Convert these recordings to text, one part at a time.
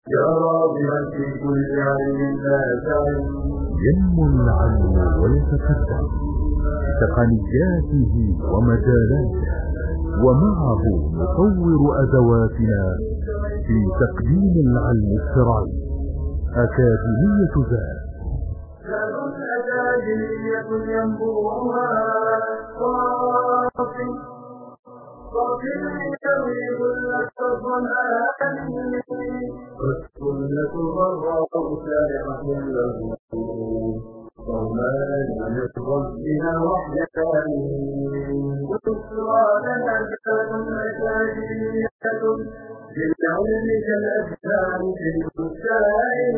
يا راغبا في كل علم نافع ينمو العلم ويتقدم بتقنياته ومجالاته، ومعه نطور أدواتنا في تقديم العلم الشرعي. أكاديمية زاد أكاديمية ينبوعها صافي يروي كل الظمآن، والسنة ضراء سارعة له ضمان من ربنا وحدان. بشرى لنا أكاديمية للعلم كالأجسام في البستان.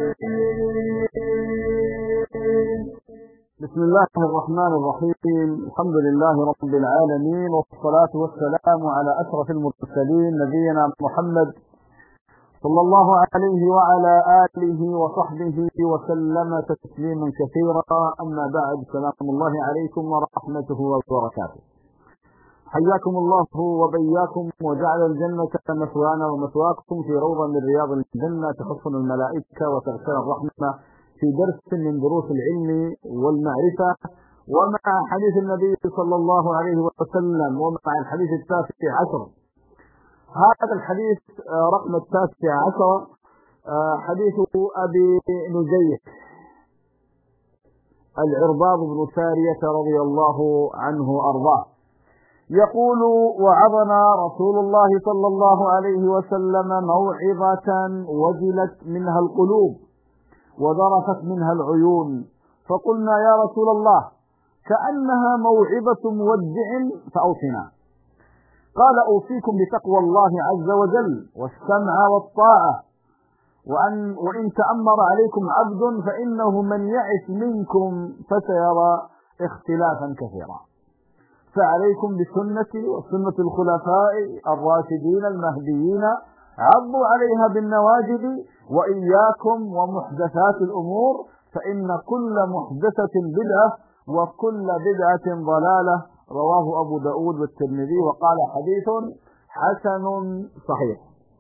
بسم الله الرحمن الرحيم. الحمد لله رب العالمين، والصلاة والسلام على أشرف المرسلين نبينا محمد صلى الله عليه وعلى آله وصحبه وسلم تسليما كثيرا. أما بعد، سلام الله عليكم ورحمته وبركاته. حياكم الله وبياكم، وجعل الجنة مثوانا ومثواكم في روضة من رياض الجنة تحصن الملائكة وتغشى الرحمة في درس من دروس العلم والمعرفة، ومع حديث النبي صلى الله عليه وسلم، ومع الحديث التاسع عشر. هذا الحديث رقم التاسع عشر حديث أبي نجيح العرباض بن سارية رضي الله عنه أرضاه، يقول: وعظنا رسول الله صلى الله عليه وسلم موعظة وجلت منها القلوب وذرفت منها العيون، فقلنا: يا رسول الله، كأنها موعظة مودع فأوصنا. قال: أوصيكم بتقوى الله عز وجل والسمع والطاعة، وإن تأمر عليكم عبد فإنه من يعش منكم فسيرى اختلافا كثيرا، فعليكم بسنتي وسنة الخلفاء الراشدين المهديين، عضوا عليها بالنواجذ، وإياكم ومحدثات الأمور، فإن كل محدثة بدعة وكل بدعة ضلالة. رواه أبو داود والترمذي، وقال: حديث حسن صحيح.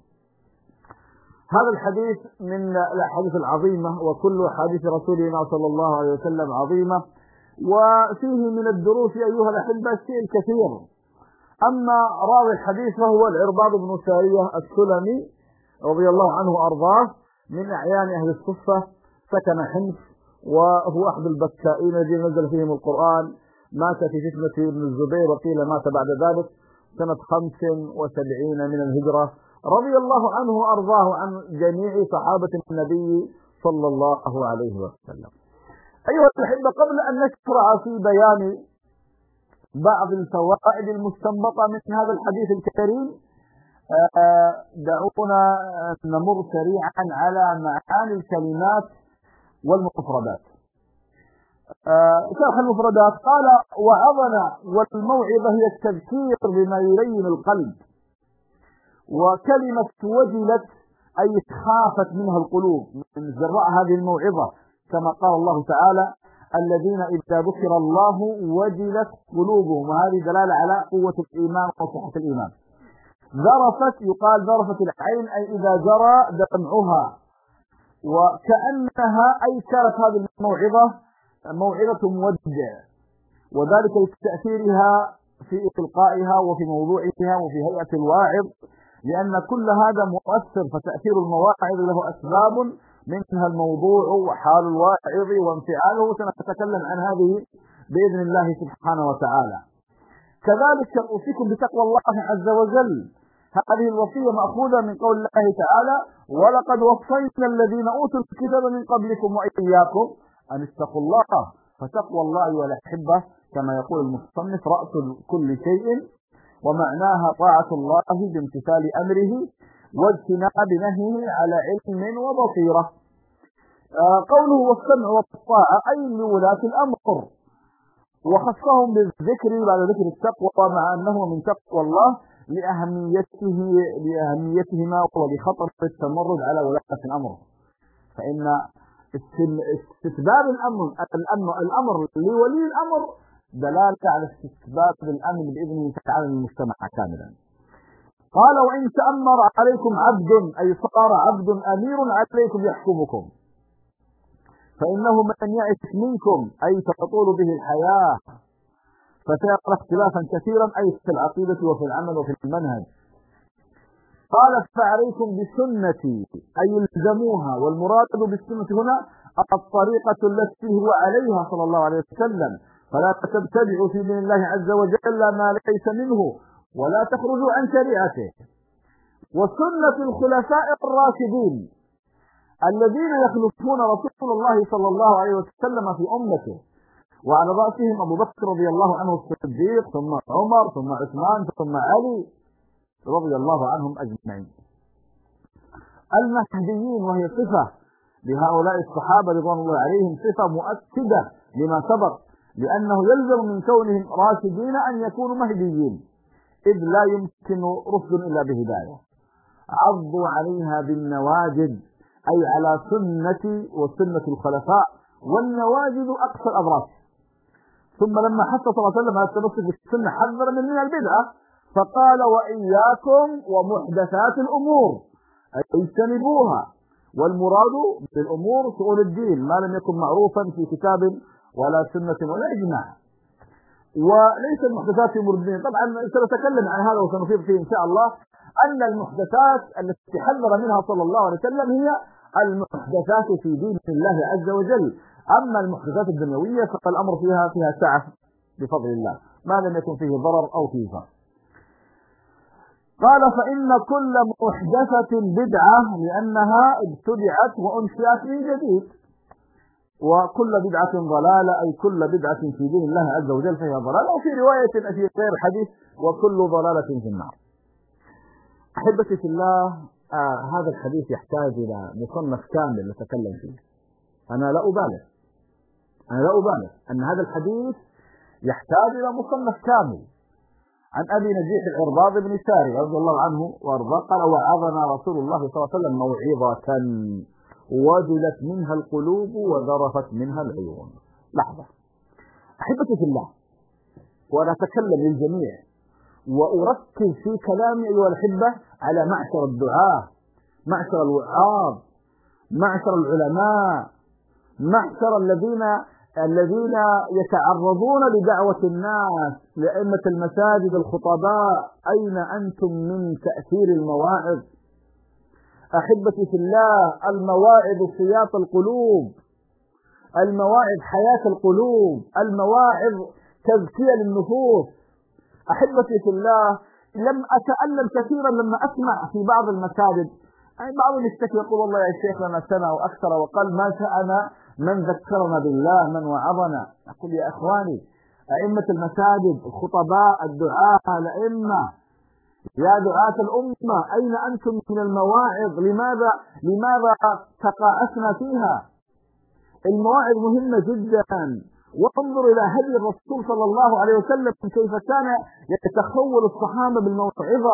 هذا الحديث من الأحاديث العظيمة، وكل حديث رسولنا صلى الله عليه وسلم عظيمة، وفيه من الدروس أيها الأحبة شيء كثير. أما راوي الحديث فهو العرباض بن سارية السلمي رضي الله عنه أرضاه، من أعيان أهل الصفة، سكن حمص، وهو أحد البكائين الذين نزل فيهم القرآن. مات في فتنة ابن الزبير، وقيل مات بعد ذلك سنة 75 من الهجرة، رضي الله عنه وأرضاه عن جميع صحابة النبي صلى الله عليه وسلم. أيها الأحبة، قبل أن نشرع في بيان بعض الفوائد المستنبطة من هذا الحديث الكريم، دعونا نمر سريعا على معاني الكلمات والمفردات. شرح المفردات: قال: وعظنا، والموعظة هي التذكير بما يلين القلب، وكلمة وجلت أي خافت منها القلوب من جراء هذه الموعظة، كما قال الله تعالى: الذين إذا ذكر الله وجلت قلوبهم، وهذه دلالة على قوة الإيمان وصحة الإيمان. ذرفت، يقال ذرفت العين أي إذا جرى دمعها، وكأنها أي كانت هذه الموعظة موعظة مودع، وذلك لتأثيرها في إلقائها وفي موضوعها وفي هيئة الواعظ، لأن كل هذا مؤثر، فتأثير المواعظ له أسباب، منها الموضوع وحال الواعظ وانفعاله، سنتكلم عن هذه بإذن الله سبحانه وتعالى. كذلك أوصيكم بتقوى الله عز وجل، هذه الوصية مأخوذة من قول الله تعالى: ولقد وصينا الذين أوتوا الكتاب من قبلكم وإياكم أن اتقوا الله. فتقوى الله والأحبة كما يقول المصنف رأس كل شيء، ومعناها طاعة الله بامتثال أمره واجتناب نهيه على علم وبصيرة. قوله والسمع والطاعة أي لولاة الأمر، وخصهم بالذكر بعد ذكر التقوى، مع أنه من تقوى الله لأهميتهما ولخطر التمرد على ولاة الأمر، فإن استتباب الأمر لولي الأمر دلالة على استتباب الأمن بإذنه تعالى للمجتمع كاملا. قال وإن تأمر عليكم عبد أي صار عبد أمير عليكم يحكمكم فإنه من يعش منكم أي تطول به الحياة فترى اختلافا كثيرا أي في العقيدة وفي العمل وفي المنهج. قال فعليكم بسنتي أي الزموها، والمراد بالسنة هنا الطريقة التي هو عليها صلى الله عليه وسلم، فلا تبتدعوا في دين الله عز وجل ما ليس منه ولا تخرجوا عن شريعته. وسنة الخلفاء الراشدين الذين يخلفون رسول الله صلى الله عليه وسلم في أمته، وعلى رأسهم أبو بكر رضي الله عنه الصديق، ثم عمر، ثم عثمان، ثم علي رضي الله عنهم أجمعين. المهديين وهي صفة لهؤلاء الصحابة رضوان الله عليهم، صفة مؤكدة لما سبق، لأنه يلزم من كونهم راشدين أن يكونوا مهديين، إذ لا يمكن رشد إلا بهداية. عضوا عليها بالنواجذ أي على سنة وسنة الخلفاء، والنواجذ أقصى الأضراس. ثم لما حث صلى الله عليه وسلم على التمسك بالسنة حذر من البدعة، فقال وإياكم ومحدثات الأمور أي اجتنبوها، والمراد بالأمور شؤون الدين ما لم يكن معروفا في كتاب ولا سنة ولا إجماع، وليس المحدثات في أمور الدين. طبعا سنتكلم عن هذا وسنفيد فيه إن شاء الله أن المحدثات التي حذر منها صلى الله عليه وسلم هي المحدثات في دين الله عز وجل. أما المحدثات الدنيوية فالأمر فيها سعة بفضل الله ما لم يكن فيه ضرر أو فيه ضرر. قال فإن كل محدثة بدعة لأنها ابتدعت وأنشئت من جديد، وكل بدعة ضلالة أي كل بدعة في دين الله عز وجل فهي ضلالة، وفي رواية في غير الحديث وكل ضلالة في النار. أحبتي في الله، هذا الحديث يحتاج إلى مصنف كامل نتكلم فيه. أنا لا أبالغ أن هذا الحديث يحتاج إلى مصنف كامل. عن أبي نجيح العرباض بن ساري رضي الله عنه وأرضاه قال وعظنا رسول الله صلى الله عليه وسلم موعظة وجلت منها القلوب وذرفت منها العيون. لحظة أحبتي في الله، وأنا أتكلم للجميع وأركز في كلامي أيها الأحبة على معشر الدعاة، معشر الوعاظ، معشر العلماء، معشر الذين يتعرضون لدعوة الناس، لأئمة المساجد، الخطباء، أين أنتم من تأثير المواعظ؟ أحبتي في الله، المواعظ سياط القلوب، المواعظ حياة القلوب، المواعظ تزكية للنفوس. أحبتي في الله، لم أتألم كثيرا لما أسمع في بعض المساجد بعضهم يشتكي يقول والله يا شيخ لنا سنة وأكثر وقال ما شأنا من ذكرنا بالله من وعظنا. أقول يا إخواني، أئمة المساجد، الخطباء، الدعاة، الأئمة، يا دعاة الأمة، أين أنتم من المواعظ؟ لماذا تقاعسنا فيها؟ المواعظ مهمة جدا، وانظر إلى هدي الرسول صلى الله عليه وسلم كيف كان يتخول الصحابة بالموعظة.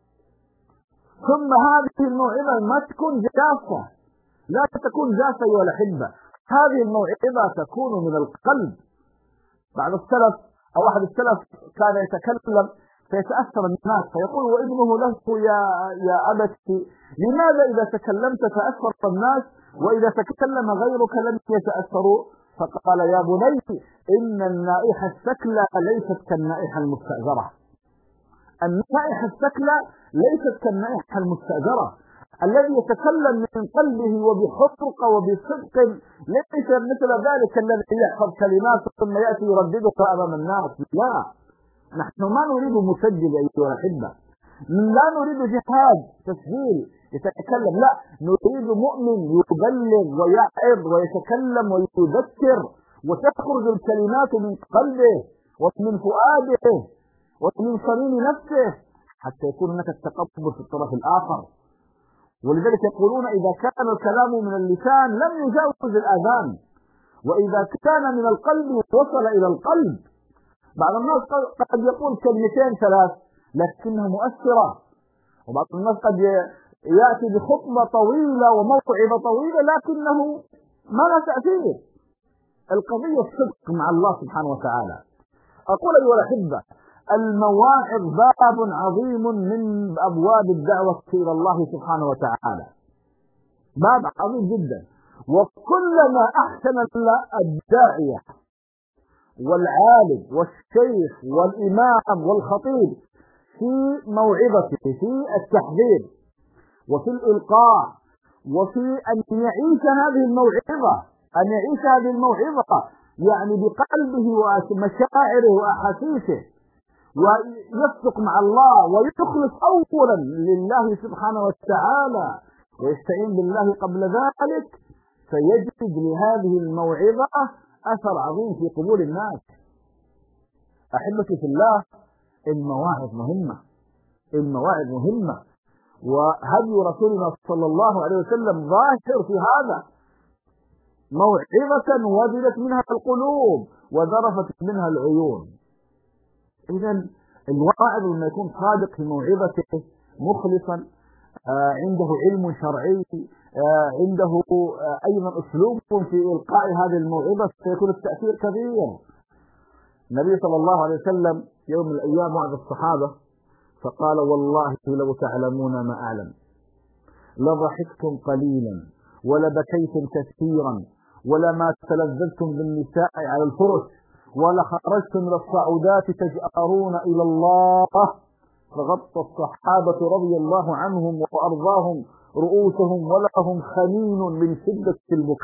ثم هذه الموعظة ما تكون جافة، لا تكون جافة أيها الأحبة، هذه الموعظة تكون من القلب. بعض السلف أو أحد السلف كان يتكلم فيتأثر الناس فيقول وابنه له يا أبتي لماذا إذا تكلمت تأثر الناس وإذا تكلم غيرك لم يتأثروا؟ فقال يا بني إن النائحة السكلى ليست كالنائحة المستأجرة. النائحة السكلى ليست كالنائحة المستأجرة. الذي يتكلم من قلبه وبحرق وبصدق ليس مثل ذلك الذي يحفظ كلمات ثم يأتي يرددها أمام الناس. لا، نحن ما نريد مسجل أيها الأحبة، لا نريد جهاد تسجيل يتكلم، لا، نريد مؤمن يبلغ ويعظ ويتكلم ويذكر وتخرج الكلمات من قلبه ومن فؤاده ومن صميم نفسه حتى يكون هناك التقبل في الطرف الآخر. ولذلك يقولون إذا كان الكلام من اللسان لم يجاوز الآذان، وإذا كان من القلب وصل إلى القلب. بعض الناس قد يقول كلمتين ثلاث لكنها مؤثرة، وبعض الناس قد يأتي بخطبة طويلة وموعظة طويلة لكنه ما لا تأثير. القضية الصدق مع الله سبحانه وتعالى. أقول أيها الأحبة، المواعظ باب عظيم من أبواب الدعوة إلى الله سبحانه وتعالى، باب عظيم جدا. وكلما أحسن الداعية والعالم والشيخ والإمام والخطيب في موعظته، في التحذير وفي الإلقاء وفي أن يعيش هذه الموعظة، يعني بقلبه ومشاعره وأحاسيسه، ويصدق مع الله ويخلص أولا لله سبحانه وتعالى ويستعين بالله قبل ذلك، فيجد لهذه الموعظة أثر عظيم في قبول الناس. أحبتي في الله، المواعظ مهمة، وهدي رسولنا صلى الله عليه وسلم ظاهر في هذا، موعظة وجلت منها القلوب وذرفت منها العيون. إذا الواعظ لما يكون صادق في موعظته، مخلصا، عنده علم شرعي، عنده أيضا أسلوب في إلقاء هذه الموعظة، سيكون التأثير كبير. النبي صلى الله عليه وسلم يوم من الأيام وعظ الصحابة فقال: والله لو تعلمون ما أعلم لضحكتم قليلا ولبكيتم كثيرا ولما تلذذتم بالنساء على الفرش ولخرجتم إلى الصعودات تجأرون إلى الله. فغطى الصحابة رضي الله عنهم وأرضاهم رؤوسهم ولهم خنين من شدة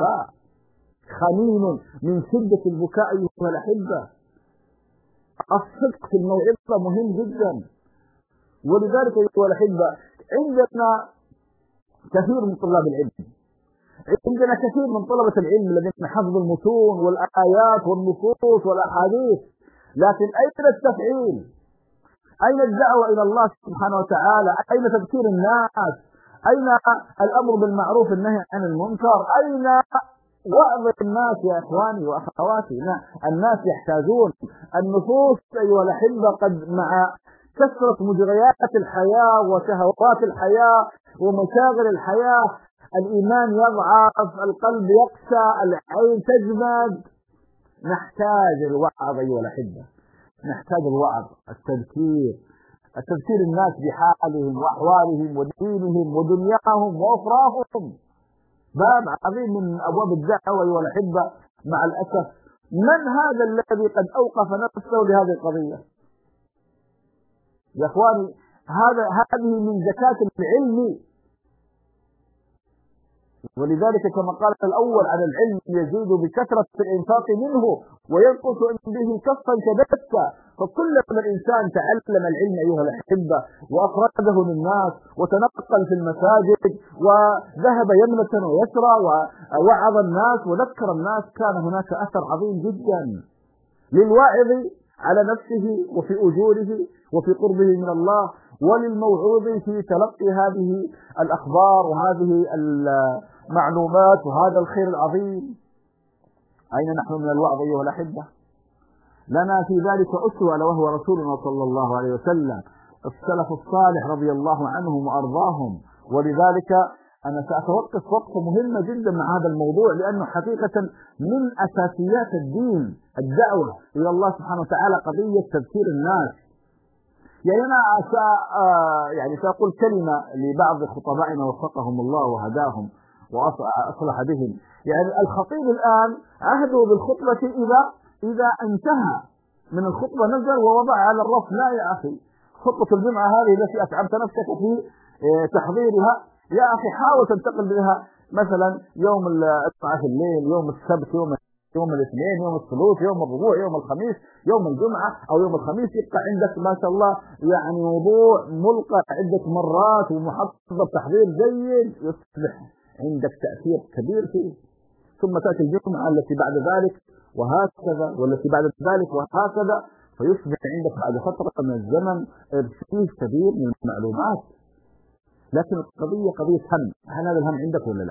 البكاء أيها الأحبة. الصدق في الموعظة مهم جدا، ولذلك أيها الأحبة عندنا كثير من طلاب العلم، عندنا كثير من طلبة العلم الذين حفظوا المتون والآيات والنصوص والأحاديث، لكن أين التفعيل؟ أين الدعوة إلى الله سبحانه وتعالى؟ أين تذكير الناس؟ أين الأمر بالمعروف والنهي عن المنكر؟ أين وعظ الناس يا إخواني وأخواتي؟ الناس يحتاجون. النفوس أيها الأحبة قد مع كثرة مجريات الحياة وشهوات الحياة ومشاغل الحياة الإيمان يضعف، القلب يقسى، العين تجمد. نحتاج الوعظ أيها الأحبة، نحتاج الوعظ، التذكير الناس بحالهم وأحوالهم ودينهم ودنياهم وأخراهم. باب عظيم من أبواب الدعوة أيها الأحبة. مع الأسف من هذا الذي قد أوقف نفسه لهذه القضية؟ يا إخواني، هذه من زكاة العلم، ولذلك كما قال الأول على العلم يزيد بكثرة الإنفاق منه وينقص به كفا كدكا. فكلما الإنسان تعلم العلم أيها الأحبة وأخرجه للناس وتنقل في المساجد وذهب يمنة ويسرى ووعظ الناس وذكر الناس، كان هناك أثر عظيم جدا للواعظ على نفسه وفي أجوره وفي قربه من الله، وللموعوظ في تلقي هذه الأخبار وهذه المعلومات وهذا الخير العظيم. أين نحن من الوعظ أيها الأحبة؟ لنا في ذلك أسوة، وهو رسولنا صلى الله عليه وسلم، السلف الصالح رضي الله عنهم وأرضاهم. ولذلك أنا سأتوقف وقفة مهمة جدا مع هذا الموضوع، لأنه حقيقة من أساسيات الدين الدعوة إلى الله سبحانه وتعالى قضية تذكير الناس. يعني أنا سأقول كلمة لبعض خطبائنا وفقهم الله وهداهم وأصلح بهم. يعني الخطيب الآن عهده بالخطبة إذا انتهى من الخطبة نزل ووضع على الرف. لا يا أخي، خطبة الجمعة هذه التي أتعبت نفسك في تحضيرها، يا أخي حاول تنتقل بها مثلا يوم 12 الليل، يوم السبت، يوم الاثنين، يوم الثلاث، يوم الربوع، يوم الخميس، يوم الجمعة أو يوم الخميس. يبقى عندك ما شاء الله يعني موضوع ملقى عدة مرات ومحضر تحضير جيد، يصبح عندك تأثير كبير فيه. ثم تأتي الجمعة التي بعد ذلك وهكذا، والتي بعد ذلك وهكذا، فيصبح عندك بعد فترة من الزمن ارتكاز كبير من المعلومات. لكن القضية قضية هم، هل هذا الهم عندك ولا لا؟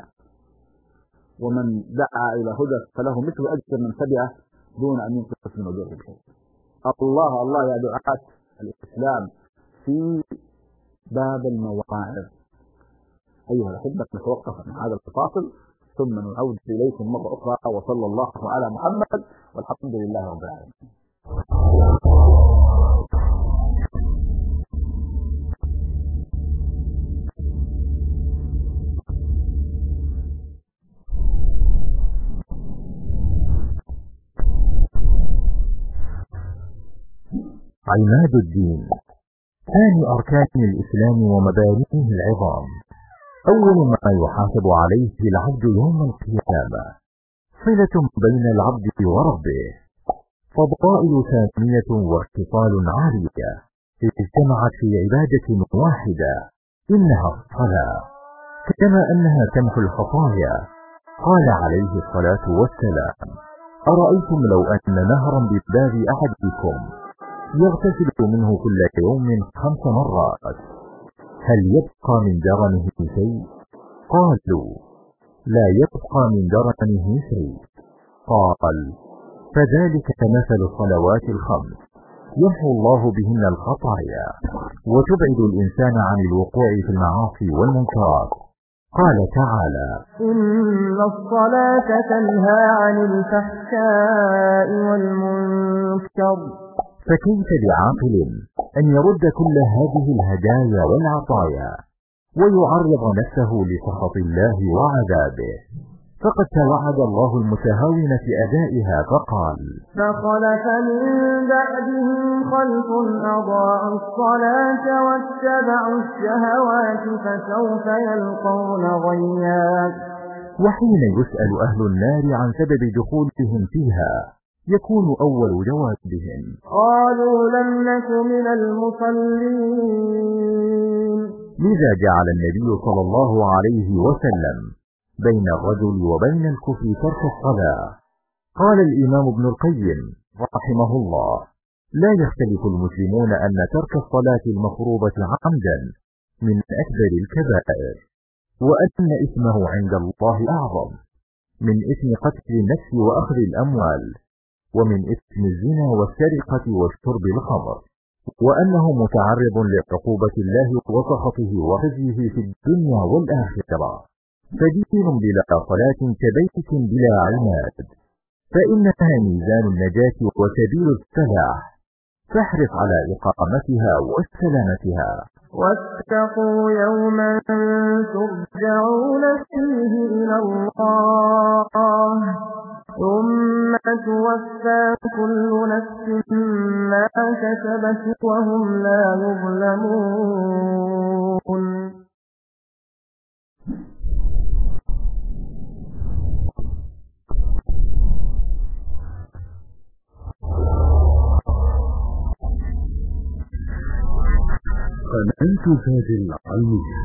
ومن دعا إلى هدى فله مثل أجر من تبعه دون أن ينقص من أجورهم شيء. الله يا دعاة الإسلام في باب المواعظ. أيها الأحبة، نتوقف عن هذا الفاصل ثم نعود إليكم مرة أخرى، وصلى الله على محمد والحمد لله رب العالمين. عماد الدين، ثاني أركان الإسلام ومبانيه العظام، أول ما يحاسب عليه العبد يوم القيامة، صلة بين العبد وربه، فضائل ثانية واختصال عالية اجتمعت في عبادة واحدة، إنها الصلاة، كما أنها تمحو الخطايا. قال عليه الصلاة والسلام: أرأيتم لو أن نهرا بباب أحدكم يغتسل منه كل يوم 5 مرات هل يبقى من درنه شيء؟ قالوا: لا يبقى من درنه شيء. قال: فذلك مثل الصلوات الخمس يمحو الله بهن الخطايا وتبعد الإنسان عن الوقوع في المعاصي والمنكرات. قال تعالى: إن الصلاة تنهى عن الفحشاء والمنكر. فكيف بعاقل أن يرد كل هذه الهدايا والعطايا ويعرض نفسه لسخط الله وعذابه؟ فقد توعد الله المتهاون في أدائها فقال: فخلف من بعدهم خلف أضاعوا الصلاة واتبعوا الشهوات فسوف يلقون غيا. وحين يسأل أهل النار عن سبب دخولهم فيها يكون أول جوابهم: قالوا لم نك من المصلين. لذا جعل النبي صلى الله عليه وسلم بين الرجل وبين الكفر ترك الصلاة. قال الإمام ابن القيم رحمه الله: لا يختلف المسلمون أن ترك الصلاة المفروضة عمدا من أكبر الكبائر، وأن إثمه عند الله أعظم من إثم قتل النفس وأخذ الأموال، ومن إثم الزنا والسرقة وشرب الخمر، وأنه متعرض لعقوبة الله وسخطه وخزيه في الدنيا والآخرة. فدين بلا صلاة كبيت بلا عماد، فإنها ميزان النجاة وسبيل الفلاح، فاحرص على إقامتها وسلامتها. واتقوا يوما ترجعون فيه إلى الله ثم توفى كل نفس ما كسبت وهم لا يظلمون. قناة زاد العلمية.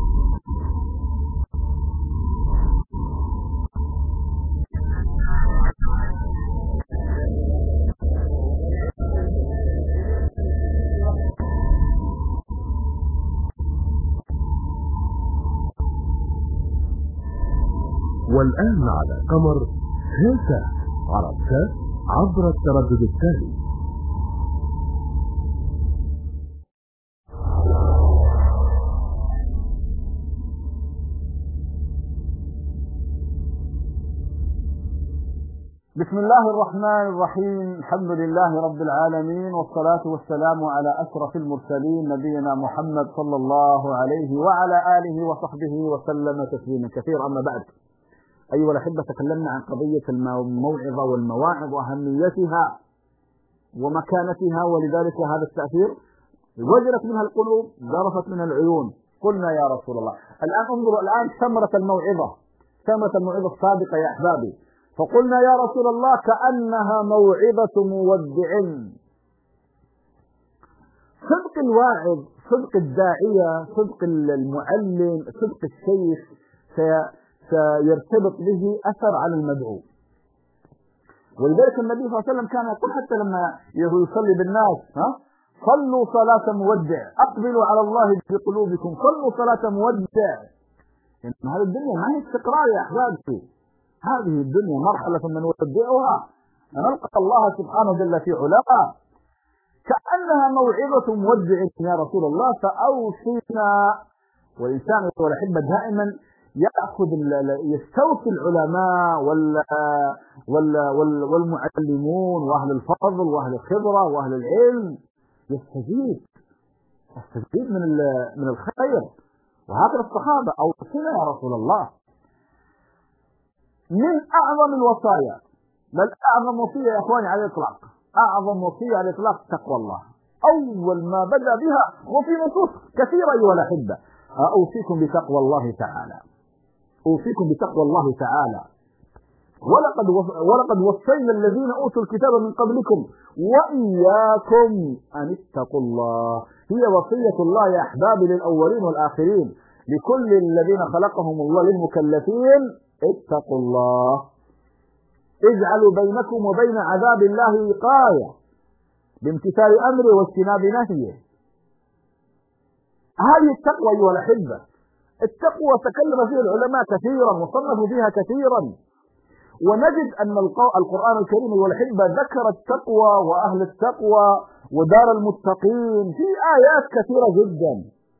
والآن على قمر هيسا عرفت عبر التردد التالي. بسم الله الرحمن الرحيم. الحمد لله رب العالمين، والصلاة والسلام على أشرف المرسلين نبينا محمد صلى الله عليه وعلى آله وصحبه وسلم تسليما كثيرا. أما بعد، أيها الأحبة، تكلمنا عن قضية الموعظة والمواعظ وأهميتها ومكانتها، ولذلك هذا التأثير وجلت منها القلوب، ذرفت منها العيون. قلنا يا رسول الله، الآن انظروا الآن ثمرة الموعظة السابقة يا أحبابي. فقلنا يا رسول الله كأنها موعظة مودع. صدق الواعظ، صدق الداعية، صدق المعلم، صدق الشيخ سيرتبط به أثر على المدعو. ولذلك النبي صلى الله عليه وسلم كان يقول حتى لما يصلي بالناس: صلوا صلاة مودع، أقبلوا على الله بقلوبكم، صلوا صلاة مودع. يعني هذه الدنيا ما هي استقرار يا أحبابي، هذه الدنيا مرحلة ثم نودعها نلقى الله سبحانه جل في علاه. كأنها موعظة مودع يا رسول الله، فأوصينا. والإنسان والأحبة دائما يستوفي العلماء والمعلمون وأهل الفضل وأهل الخبرة وأهل العلم، يستزيد من الخير. وهكذا الصحابة: أوصينا يا رسول الله. من أعظم الوصايا، بل أعظم وصية يا إخواني على الإطلاق، أعظم وصية على الإطلاق تقوى الله. أول ما بدأ بها، وفي نصوص كثيرة أيها الأحبة. أوصيكم بتقوى الله تعالى، أوصيكم بتقوى الله تعالى. ولقد وصينا الذين أوتوا الكتاب من قبلكم وإياكم أن اتقوا الله. هي وصية الله يا أحبابي للأولين والآخرين، لكل الذين خلقهم الله، للمكلفين: اتقوا الله، اجعلوا بينكم وبين عذاب الله وقاية بامتثال أمره واجتناب نهيه. هذه التقوى أيها الأحبة. التقوى تكلم فيها العلماء كثيرا وصنفوا فيها كثيرا، ونجد أن القرآن الكريم أيها الأحبة ذكر التقوى وأهل التقوى ودار المتقين في آيات كثيرة جدا.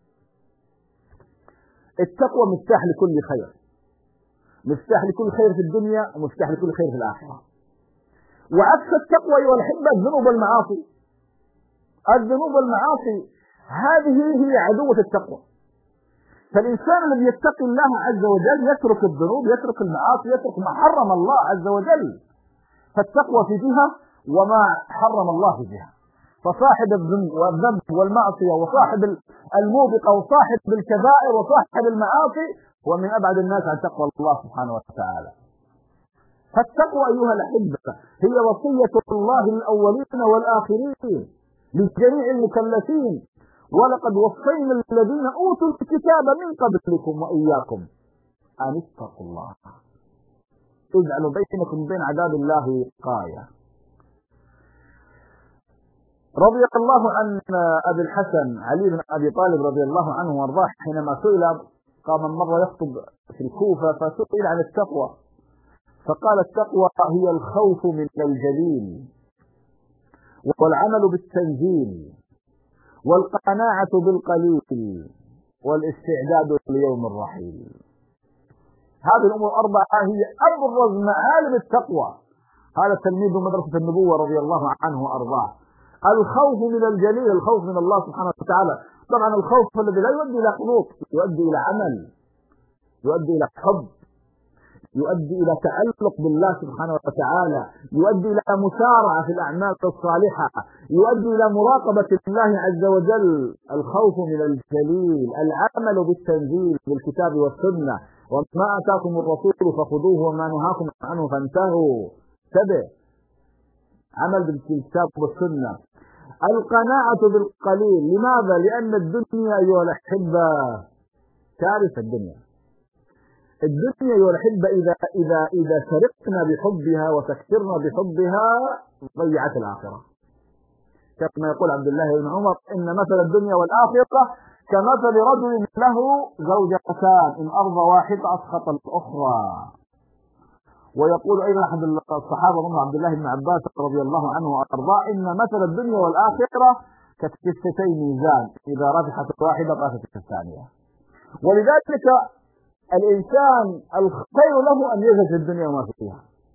التقوى مفتاح لكل خير، مفتاح لكل خير في الدنيا ومفتاح لكل خير في الآخرة. وعكس التقوى أيها الأحبة الذنوب والمعاصي. الذنوب والمعاصي هذه هي عدوة التقوى. فالإنسان الذي يتقي الله عز وجل يترك الذنوب، يترك المعاصي، يترك ما حرم الله عز وجل. فالتقوى في جهة وما حرم الله في جهة. فصاحب الذنب والمعصية وصاحب الموبقة وصاحب الكبائر وصاحب المعاصي هو من أبعد الناس عن تقوى الله سبحانه وتعالى. فالتقوى أيها الأحبة هي وصية الله للأولين والآخرين لجميع المكلفين. ولقد وصينا الذين أوتوا الكتاب من قبلكم وإياكم أن اتقوا الله، اجعلوا بينكم وبين عذاب الله وقاية. رضي الله عن أبي الحسن علي بن أبي طالب رضي الله عنه وارضاه، حينما سئل، قام مرة يخطب في الكوفة فسئل عن التقوى فقال: التقوى هي الخوف من الجليل والعمل بالتنزيل والقناعة بالقليل والاستعداد ليوم الرحيل. هذه الأمور الأربعة هي أبرز معالم التقوى. هذا تلميذ مدرسة النبوة رضي الله عنه وأرضاه. الخوف من الجليل، الخوف من الله سبحانه وتعالى. طبعا الخوف الذي لا يؤدي إلى قنوط، يؤدي إلى عمل، يؤدي إلى حب، يؤدي إلى تعلق بالله سبحانه وتعالى، يؤدي إلى مسارعة في الأعمال الصالحة، يؤدي إلى مراقبة الله عز وجل. الخوف من الجليل، العمل بالتنزيل بالكتاب والسنة، وما آتاكم الرسول فخذوه وما نهاكم عنه فانتهوا. تبع عمل بالكتاب والسنة. القناعة بالقليل. لماذا؟ لأن الدنيا أيها الأحبة كارثة. الدنيا أيها الأحبة إذا سرقنا بحبها وسكرنا بحبها ضيعت الآخرة. كما يقول عبد الله بن عمر: إن مثل الدنيا والآخرة كمثل رجل له زوجتان إن أرضى واحدة أسخط الأخرى. ويقول أيضا أحد الصحابة من عبد الله بن عباس رضي الله عنه وأرضاه: إن مثل الدنيا والآخرة ككفتي ميزان إذا رجحت واحدة رجحت الثانية. ولذلك الإنسان الخير له أن يزهد الدنيا وما فيها.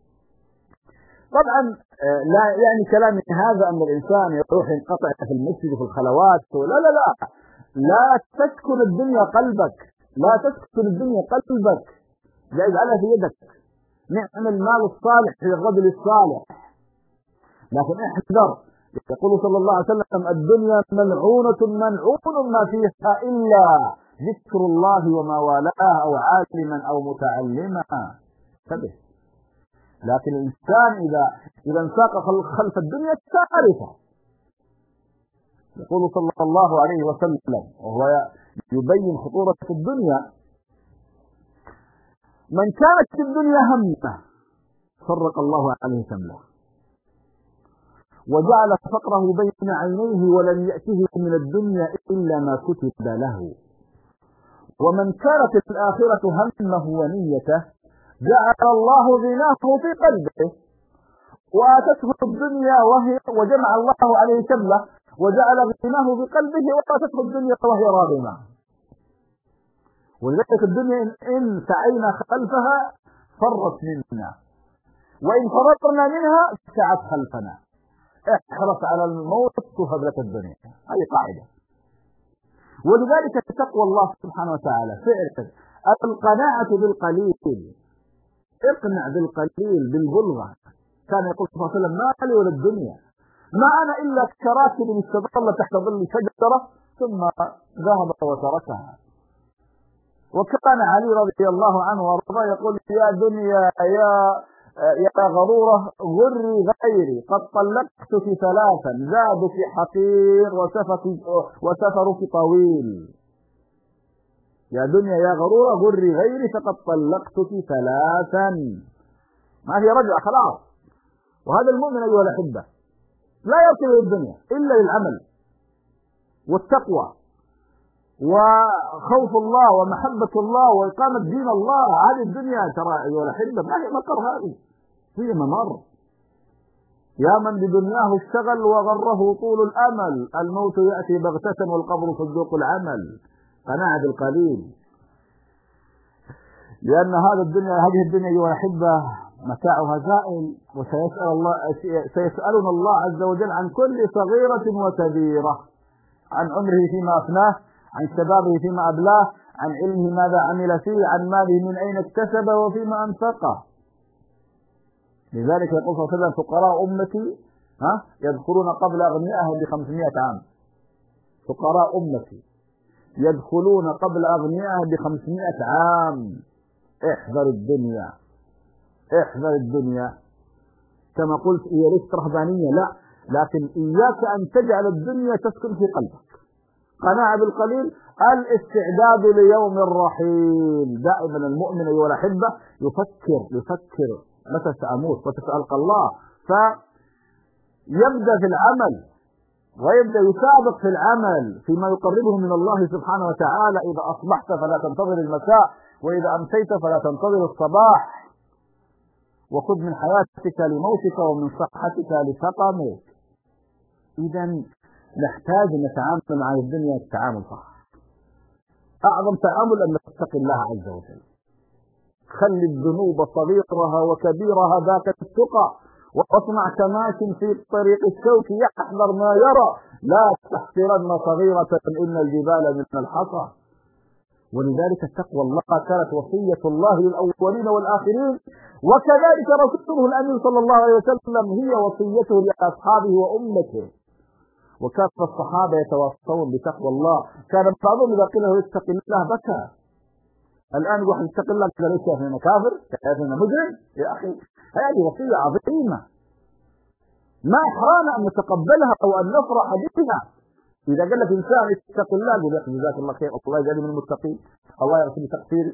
طبعا لا يعني كلامي هذا أن الإنسان يروح ينقطع في المسجد وفي الخلوات. لا تسكن الدنيا قلبك، لا تسكن الدنيا قلبك، لا اجعلها في يدك. نعم المال الصالح للرجل الصالح، لكن احذر. يقول صلى الله عليه وسلم: الدنيا ملعونة ملعون ما فيها إلا ذكر الله وما والاه أو عالما أو متعلما. انتبه. لكن الإنسان إذا انساق خلف الدنيا كارثة. يقول صلى الله عليه وسلم وهو يبين خطورة الدنيا: من كانت الدنيا همه فرق الله عليه شمله وجعل فقره بين عينيه ولم يأته من الدنيا إلا ما كتب له. ومن كانت الآخرة همه ونيته جعل الله غناه في قلبه وآتته الدنيا وجمع الله عليه شمله وجعل غناه في قلبه وآتته الدنيا وهي راغمة. ولذلك الدنيا إن سعينا خلفها فرت منا، وإن فرطنا منها سعت خلفنا. احرص على الموت تهب لك الدنيا. هذه قاعدة. ولذلك تقوى الله سبحانه وتعالى فعلا القناعة بالقليل. اقنع بالقليل بالبلغة. كان يقول صلى الله عليه وسلم: ما لي ولا الدنيا، ما أنا إلا كراكب استظل تحت ظل شجرة ثم ذهب وتركها. وكان علي رضي الله عنه وارضاه يقول: يا دنيا يا غرورة غري غيري، قد طلقتك ثلاثا، زادك حقير وسفرك طويل. يا دنيا يا غرورة غري غيري فقد طلقتك ثلاثا. ما في رجعة خلاص. وهذا المؤمن أيها الأحبة لا يركب الدنيا إلا للعمل والتقوى وخوف الله ومحبة الله وإقامة دين الله. هذه الدنيا ترى أيها الأحبة ما هي مقر، هذه هي ممر. يا من بدنياه اشتغل وغره طول الأمل، الموت يأتي بغتة والقبر صندوق العمل. قناعة بالقليل، لأن هذه الدنيا أيها الأحبة متاعها زائل، وسيسألنا الله عز وجل عن كل صغيرة وكبيرة، عن عمره فيما أفناه، عن شبابه فيما أبلاه، عن علمه ماذا عمل فيه، عن ماله من أين اكتسب وفيما أنفقه. لذلك يقول صلى الله عليه وسلم: فقراء أمتي يدخلون قبل أغنيائهم ب500 عام. فقراء أمتي يدخلون قبل أغنيائهم ب500 عام. احذر الدنيا، احذر الدنيا. كما قلت هي ليست رهبانية، لا، لكن إياك أن تجعل الدنيا تسكن في قلبك. قناعة بالقليل، الاستعداد ليوم الرحيل. دائما المؤمن أيها الأحبة يفكر متى سأموت، متى سألقى الله، فيبدأ في العمل ويبدأ يسابق في العمل فيما يقربه من الله سبحانه وتعالى. إذا أصبحت فلا تنتظر المساء، وإذا أمسيت فلا تنتظر الصباح. وخذ من حياتك لموتك ومن صحتك لسقمك. إذا نحتاج أن نتعامل مع الدنيا التعامل صح. أعظم تعامل أن نتقي الله عز وجل. خلي الذنوب صغيرها وكبيرها ذاك التقى، واصنع كماش في طريق الشوك يحذر ما يرى، لا تحقرن صغيرة إن الجبال من الحصى. ولذلك تقوى الله كانت وصية الله للأولين والآخرين، وكذلك رسوله الأمين صلى الله عليه وسلم هي وصيته لأصحابه وأمته. وكان الصحابة يتواصون بتقوى الله. كان بعضهم إذا قيل له اتق الله بكى. الآن يقول اتق الله، قال ليس شايفنا كافر، شايفنا مجرم. يا أخي هذه وصية عظيمة، ما أحرانا أن نتقبلها أو أن نفرح بها. إذا قال لك إنسان اتق الله، يقول لك جزاك الله خير، الله يجعلني من المتقين، الله يغفر لي تقصيري.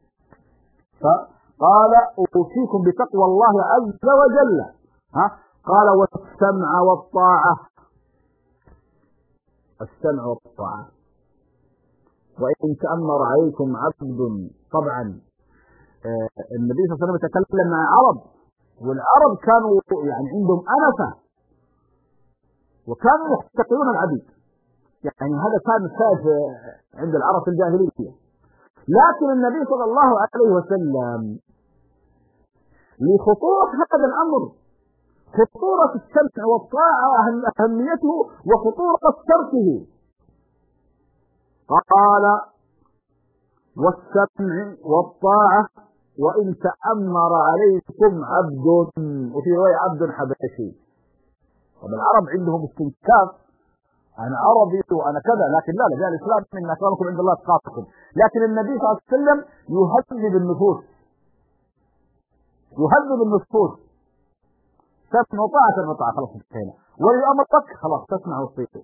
فقال: أوصيكم بتقوى الله عز وجل. قال: والسمع والطاعة. السمع والطاعة. وإن تأمر عليكم عبد. طبعا النبي صلى الله عليه وسلم يتكلم مع عرب، والعرب كانوا يعني عندهم أنفة وكانوا يحتقرون العبيد. يعني هذا كان سائد عند العرب في الجاهلية. لكن النبي صلى الله عليه وسلم لخطورة هذا الأمر، خطورة السمع والطاعة أهميته وخطورة تركه، قال: والسمع والطاعة وإن تأمر عليكم عبد. وفي رواية عبد حبشي. طب العرب عندهم استنكاف، أنا عربي وأنا كذا، لكن لا، جاء الإسلام إن أكرمكم عند الله أتقاكم. لكن النبي صلى الله عليه وسلم يهذب النفوس، يهذب النفوس. تسمع وطاعة خلاص انتهينا، ولي أمرك خلاص تسمع وتطيع.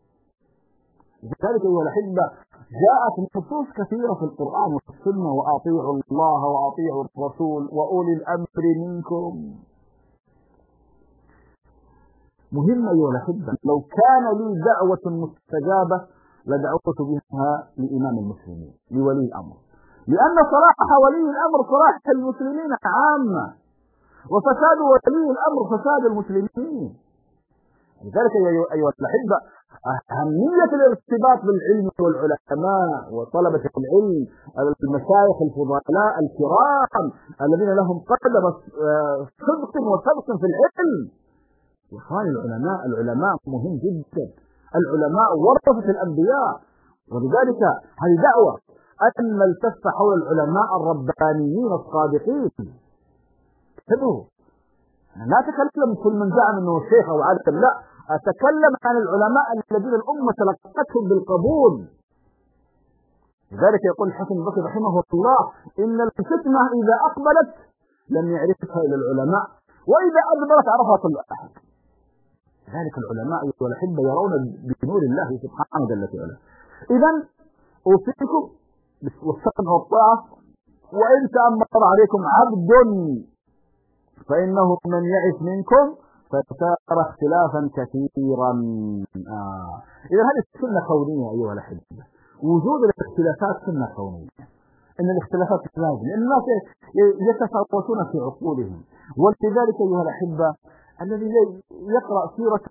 لذلك أيها الأحبة جاءت نصوص كثيرة في القرآن والسنة: وأطيعوا الله وأطيعوا الرسول وأولي الأمر منكم. مهم أيها الأحبة، لو كان لي دعوة مستجابة لدعوت بها لإمام المسلمين، لولي الأمر، لأن صلاح ولي الأمر صلاح المسلمين عامة، وفساد ولي الأمر فساد المسلمين. لذلك أيها الأحبة أهمية الارتباط بالعلم والعلماء وطلبة العلم، المشايخ الفضلاء الكرام الذين لهم قدم صدق وسبق في العلم. إخواني العلماء مهم جدا. العلماء ورثة الأنبياء، ولذلك هذه دعوة أن نلتف حول العلماء الربانيين الصادقين. انتبهوا، لا تكلم كل من زعم انه شيخ او عالم، لا، أتكلم عن العلماء الذين الأمة تلقتهم بالقبول. لذلك يقول الحسن البصري رحمه الله: إن الفتنة إذا أقبلت لم يعرفها إلا العلماء، وإذا أدبرت عرفها كل أحد. ذلك العلماء والأحبة يرون بنور الله سبحانه جل وعلا. إذا أوصيكم بالسمع والطاعة، وإن تأمر عليكم عبد فإنه من يعش منكم فسار اختلافا كثيرا. إذا هذه السنة كونية أيها الأحبة. وجود الاختلافات سنة كونية، إن الاختلافات لازم، لأن الناس يتفاوتون في عقولهم. ولذلك أيها الأحبة الذي يقرأ سيرة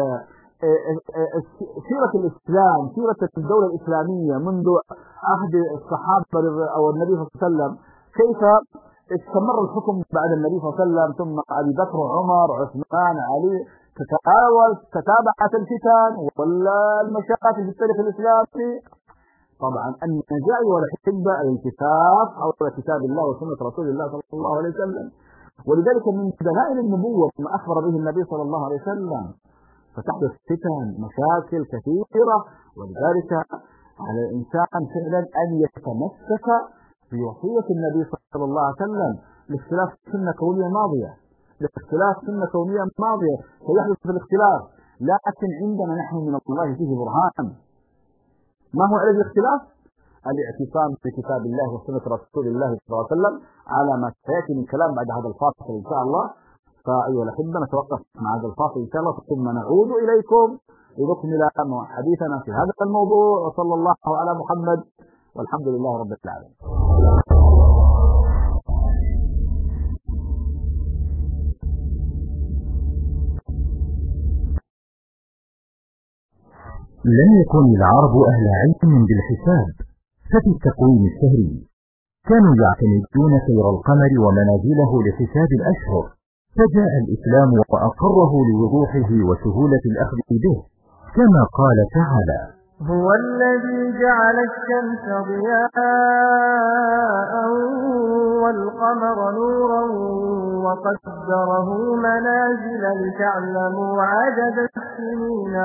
الإسلام، سيرة الدولة الإسلامية منذ عهد الصحابة أو النبي صلى الله عليه وسلم، كيف استمر الحكم بعد النبي صلى الله عليه وسلم، ثم أبي بكر وعمر عثمان علي، تتابعت الفتن والمشاكل في التاريخ الإسلامي. طبعا النجاة والحبة الالتفاف حول كتاب الله وسنة رسول الله صلى الله عليه وسلم. ولذلك من دلائل النبوة ما أخبر به النبي صلى الله عليه وسلم، فتحدث فتن مشاكل كثيرة. ولذلك على الإنسان فعلا أن يتمسك بوصية النبي صلى الله عليه وسلم. الاختلاف سنة كونية ماضية، الاختلاف سنة كونية ماضية، سيحدث في الاختلاف، لكن عندنا نحن من الله فيه برهان. ما هو علاج الاختلاف؟ الاعتصام بكتاب الله وسنة رسول الله صلى الله عليه وسلم على ما سيأتي من كلام بعد هذا الفاصل إن شاء الله. فأيها الأحبة نتوقف مع هذا الفاصل إن شاء الله، ثم نعود إليكم لنكمل حديثنا في هذا الموضوع. وصلى الله على محمد والحمد لله رب العالمين. لم يكن العرب أهل علم بالحساب، ففي التقويم الشهري كانوا يعتمدون سير القمر ومنازله لحساب الأشهر، فجاء الإسلام وأقره لوضوحه وسهولة الأخذ به، كما قال تعالى: هو الذي جعل الشمس ضياء والقمر نورا وقدره منازل لتعلموا عدد السنين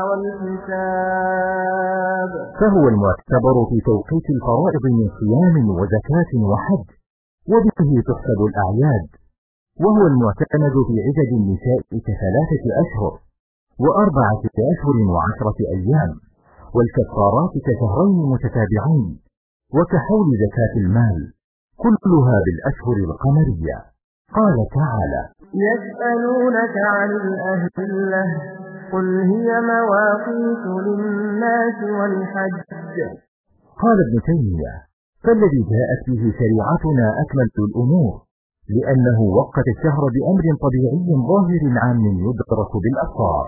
والحساب. فهو المعتبر في توقيت الفرائض من صيام وزكاة وحج، وبه تحسب الأعياد، وهو المعتمد في عدد النساء كثلاثة أشهر و4 أشهر و10 أيام، والكفارات كشهرين متتابعين، وكحول زكاة المال، كلها بالأشهر القمرية. قال تعالى: يسألونك عن الأهلة قل هي مواقيت للناس والحج. قال ابن تيمية: فالذي جاءت به شريعتنا أكمل الأمور، لأنه وقت الشهر بأمر طبيعي ظاهر عام يدرك بالأبصار.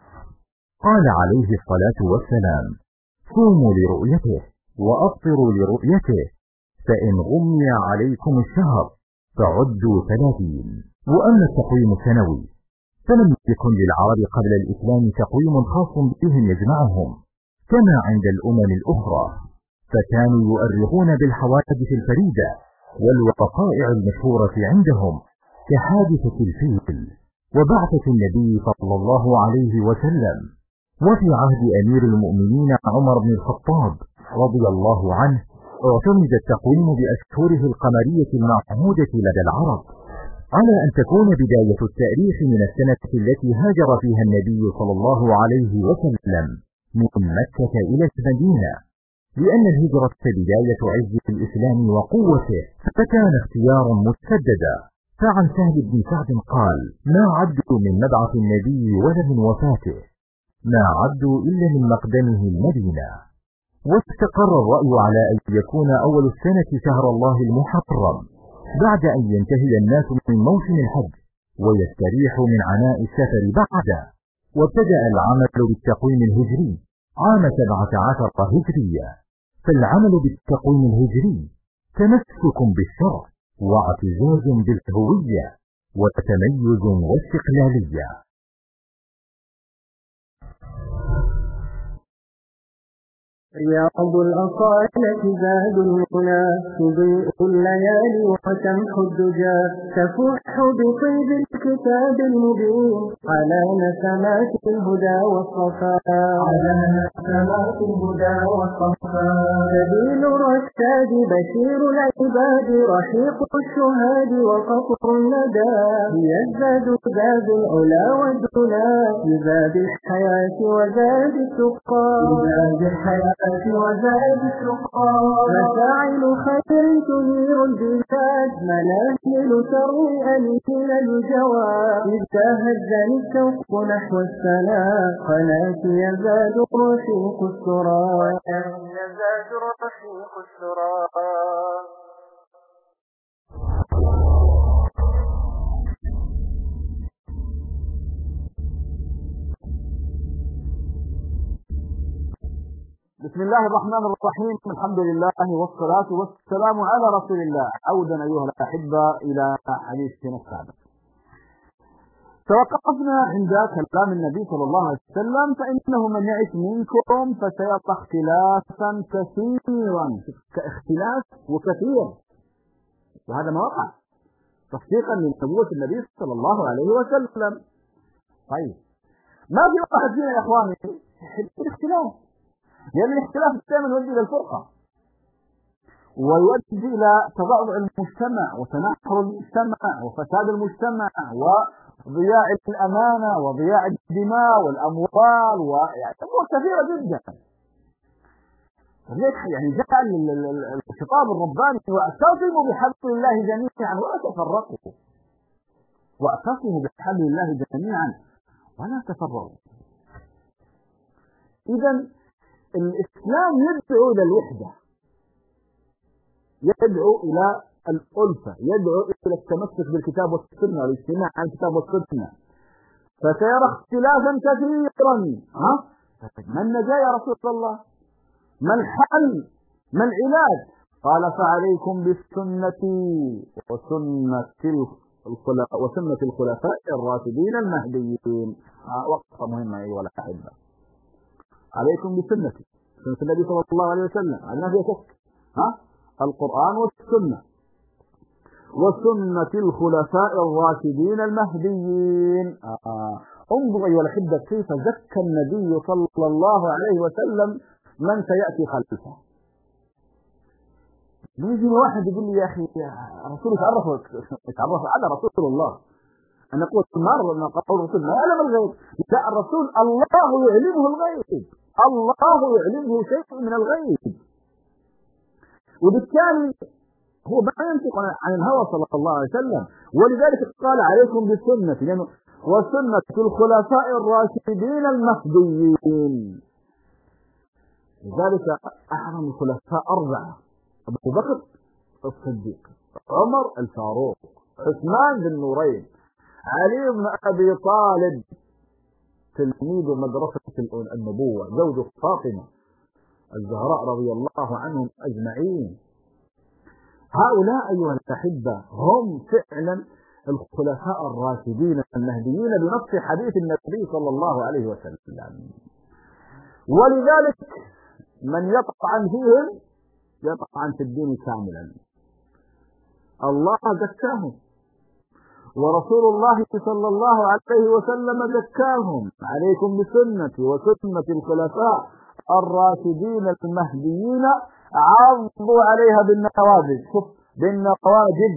قال عليه الصلاة والسلام: صوموا لرؤيته وأفطروا لرؤيته، فإن غمي عليكم الشهر فعدوا 30. وأما التقويم السنوي فلم يكن للعرب قبل الإسلام تقويم خاص بهم يجمعهم كما عند الأمم الأخرى، فكانوا يؤرخون بالحوادث الفريدة والوقائع المشهورة عندهم كحادثة الفيل وبعثة النبي صلى الله عليه وسلم. وفي عهد أمير المؤمنين عمر بن الخطاب رضي الله عنه اعتمد التقويم بأشهره القمرية المعهودة لدى العرب على أن تكون بداية التاريخ من السنة التي هاجر فيها النبي صلى الله عليه وسلم من مكة إلى المدينة، لأن الهجرة بداية عز الإسلام وقوته، فكان اختيارا مسددا. فعن سهل بن سعد قال: ما عدوا من مبعث النبي ولا من وفاته، ما عدوا إلا من مقدمه المدينة. واستقر الرأي على أن يكون أول السنة شهر الله المحرم بعد أن ينتهي الناس من موسم الحج ويستريحوا من عناء السفر بعده. وابتدأ العمل بالتقويم الهجري عام 17 هجرية. فالعمل بالتقويم الهجري تمسك بالشرع واعتزاز بالهوية وتميز واستقلالية. رياض الأصالة زاد المنى تضيء الليالي وتمحو الدجى تفوح بطيب الكتاب المبين على نسمات الهدى والصفاء سبيل الرشاد بشير العباد رحيق الشهاد وقطر الندى يزداد زاد العلا والدنا بزاد الحياة وزاد التقى مفاعل خير تنير البلاد مناهل تروي أنيل الجواد إذا هزني الشوق نحو السلام قناة يزداد رشيق السرى بسم الله الرحمن الرحيم. الحمد لله والصلاة والسلام على رسول الله. عودا أيها الأحبة إلى حديثنا السابق. توقفنا عند كلام النبي صلى الله عليه وسلم فإنه من يعش منكم فسيرى اختلافا كثيرا، كاختلاف وكثير، وهذا ما وقع تصديقا لنبوة النبي صلى الله عليه وسلم. طيب ما في واحد فينا يا إخواني يحب الاختلاف، لأن الاختلاف دائما يؤدي إلى الفرقة ويؤدي إلى تضعضع المجتمع وتنحر المجتمع وفساد المجتمع وضياع الأمانة وضياع الدماء والأموال ويعني أمور كثيرة جدا. يعني جاء الخطاب الرباني واعتصموا بحبل الله جميعا ولا تفرقوا، واعتصموا بحبل الله جميعا ولا تفرقوا. إذا الإسلام يدعو إلى الوحدة، يدعو إلى الألفة، يدعو إلى التمسك بالكتاب والسنة والاجتماع على الكتاب والسنة. فسيرى اختلافا كثيرا. ما النجاة يا رسول الله؟ ما الحل؟ ما العلاج؟ قال فعليكم بسنتي وسنة الخلفاء الراشدين المهديين. وقفة مهمة أيها الأحبة. عليكم بسنتي، سنة النبي صلى الله عليه وسلم، على فيها شك. القرآن والسنة وسنة الخلفاء الراشدين المهديين. انظر أيها الأحبة كيف زكى النبي صلى الله عليه وسلم من سيأتي خلفه. يجي واحد يقول لي يا أخي رسول يتعرف على رسول الله، أن نقول مرة قول الرسول ما يعلم الغيب، لا الرسول الله يعلمه الغيب، الله يعلمه شيء من الغيب، وبالتالي هو ما ينطق عن الهوى صلى الله عليه وسلم. ولذلك قال عليكم بسنتي يعني وسنة الخلفاء الراشدين المهديين. لذلك أحرم الخلفاء أربعة: أبو بكر الصديق، عمر الفاروق، عثمان ذي النورين، علي بن أبي طالب تلميذ مدرسة النبوة زوج فاطمة الزهراء رضي الله عنهم أجمعين. هؤلاء أيها الأحبة هم فعلا الخلفاء الراشدين المهديين بنص حديث النبي صلى الله عليه وسلم. ولذلك من يطعن فيهم يطعن في الدين كاملا. الله زكاهم ورسول الله صلى الله عليه وسلم زكاهم. عليكم بسنتي وسنة الخلفاء الراشدين المهديين عضوا عليها بالنواجذ. شوف بالنواجذ.